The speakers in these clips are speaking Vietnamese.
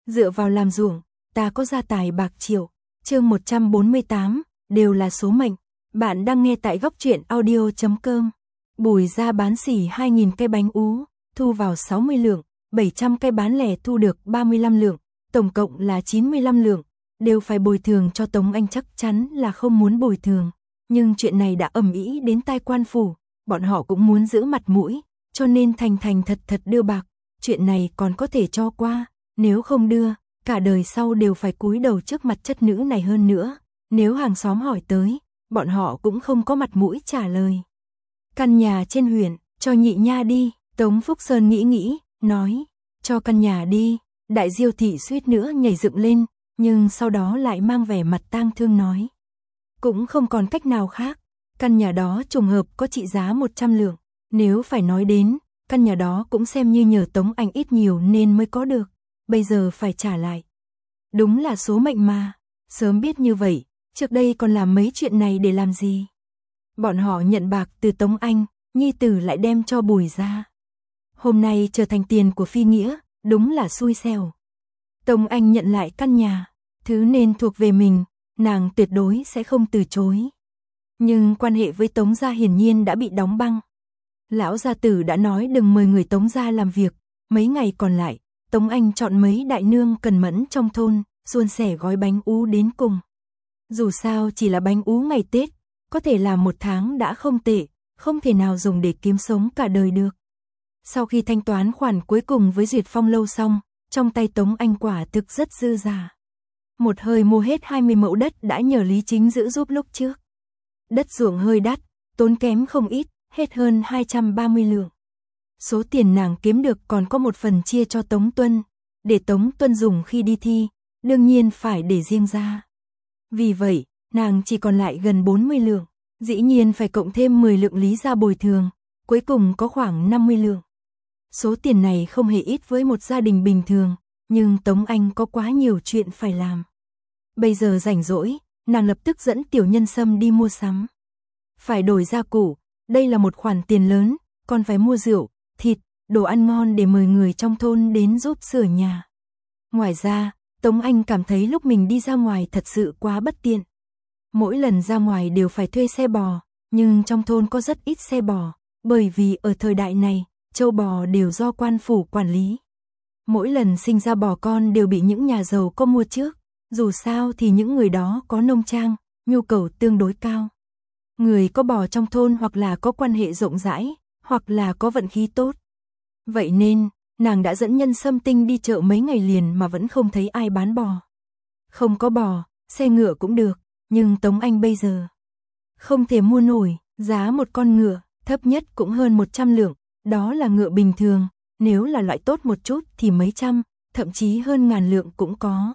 dựa vào làm ruộng, ta có gia tài bạc triệu. Chương 148, đều là số mệnh. Bạn đang nghe tại góc truyện audio.com. Bùi gia bán xỉ 2.000 cây bánh ú, thu vào 60 lượng, 700 cây bán lẻ thu được 35 lượng, tổng cộng là 95 lượng, đều phải bồi thường cho Tống Anh, chắc chắn là không muốn bồi thường. Nhưng chuyện này đã ầm ĩ đến tai quan phủ, bọn họ cũng muốn giữ mặt mũi, cho nên thành thật đưa bạc. Chuyện này còn có thể cho qua, nếu không đưa, cả đời sau đều phải cúi đầu trước mặt chất nữ này. Hơn nữa, nếu hàng xóm hỏi tới, bọn họ cũng không có mặt mũi trả lời. Căn nhà trên huyện, cho nhị nha đi. Tống Phúc Sơn nghĩ, nói, cho căn nhà đi. Đại Diêu thị suýt nữa nhảy dựng lên, nhưng sau đó lại mang vẻ mặt tang thương nói, cũng không còn cách nào khác. Căn nhà đó trùng hợp có trị giá 100 lượng. Nếu phải nói đến, căn nhà đó cũng xem như nhờ Tống Anh ít nhiều nên mới có được. Bây giờ phải trả lại. Đúng là số mệnh mà. Sớm biết như vậy, trước đây còn làm mấy chuyện này để làm gì? Bọn họ nhận bạc từ Tống Anh, nhi tử lại đem cho Bùi gia. Hôm nay trở thành tiền của Phi Nghĩa, đúng là xui xẻo. Tống Anh nhận lại căn nhà, thứ nên thuộc về mình, nàng tuyệt đối sẽ không từ chối. Nhưng quan hệ với Tống gia hiển nhiên đã bị đóng băng. Lão gia tử đã nói đừng mời người Tống gia làm việc. Mấy ngày còn lại, Tống Anh chọn mấy đại nương cần mẫn trong thôn, suôn sẻ gói bánh ú đến cùng. Dù sao chỉ là bánh ú ngày Tết, có thể làm 1 tháng đã không tệ, không thể nào dùng để kiếm sống cả đời được. Sau khi thanh toán khoản cuối cùng với Duyệt Phong lâu xong, trong tay Tống Anh quả thực rất dư giả. Một hơi mua hết 20 mẫu đất đã nhờ Lý Chính giữ giúp lúc trước. Đất ruộng hơi đắt, tốn kém không ít, hết hơn 230 lượng. Số tiền nàng kiếm được còn có một phần chia cho Tống Tuân, để Tống Tuân dùng khi đi thi, đương nhiên phải để riêng ra. Vì vậy, nàng chỉ còn lại gần 40 lượng, dĩ nhiên phải cộng thêm 10 lượng Lý gia bồi thường, cuối cùng có khoảng 50 lượng. Số tiền này không hề ít với một gia đình bình thường, nhưng Tống Anh có quá nhiều chuyện phải làm. Bây giờ rảnh rỗi, nàng lập tức dẫn Tiểu Nhân Sâm đi mua sắm. Phải đổi gia cụ, đây là một khoản tiền lớn, còn phải mua rượu, thịt, đồ ăn ngon để mời người trong thôn đến giúp sửa nhà. Ngoài ra, Tống Anh cảm thấy lúc mình đi ra ngoài thật sự quá bất tiện. Mỗi lần ra ngoài đều phải thuê xe bò, nhưng trong thôn có rất ít xe bò, bởi vì ở thời đại này, trâu bò đều do quan phủ quản lý. Mỗi lần sinh ra bò con đều bị những nhà giàu có mua trước, dù sao thì những người đó có nông trang, nhu cầu tương đối cao. Người có bò trong thôn hoặc là có quan hệ rộng rãi, hoặc là có vận khí tốt. Vậy nên, nàng đã dẫn Nhân Sâm Tinh đi chợ mấy ngày liền mà vẫn không thấy ai bán bò. Không có bò, xe ngựa cũng được, nhưng Tống Anh bây giờ không thể mua nổi, giá một con ngựa, thấp nhất cũng hơn 100 lượng, đó là ngựa bình thường, nếu là loại tốt một chút thì mấy trăm, thậm chí hơn ngàn lượng cũng có.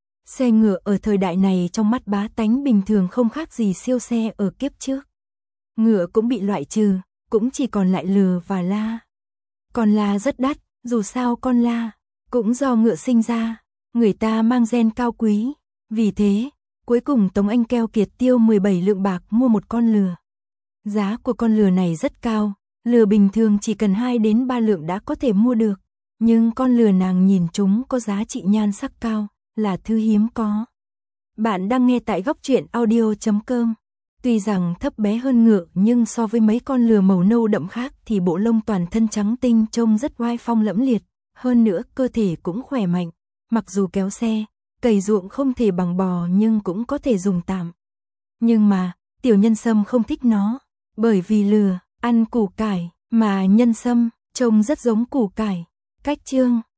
Xe ngựa ở thời đại này trong mắt bá tánh bình thường không khác gì siêu xe ở kiếp trước. Ngựa cũng bị loại trừ, cũng chỉ còn lại lừa và la. Con la rất đắt, dù sao con la cũng do ngựa sinh ra, người ta mang gen cao quý. Vì thế, cuối cùng Tống Anh keo kiệt tiêu 17 lượng bạc mua một con lừa. Giá của con lừa này rất cao, lừa bình thường chỉ cần 2 đến 3 lượng đã có thể mua được. Nhưng con lừa nàng nhìn chúng có giá trị nhan sắc cao, là thứ hiếm có. Bạn đang nghe tại góc truyện audio.com. Tuy rằng thấp bé hơn ngựa nhưng so với mấy con lừa màu nâu đậm khác thì bộ lông toàn thân trắng tinh trông rất oai phong lẫm liệt, hơn nữa cơ thể cũng khỏe mạnh, mặc dù kéo xe, cày ruộng không thể bằng bò nhưng cũng có thể dùng tạm. Nhưng mà, Tiểu Nhân Sâm không thích nó, bởi vì lừa ăn củ cải, mà nhân sâm trông rất giống củ cải. Cách chương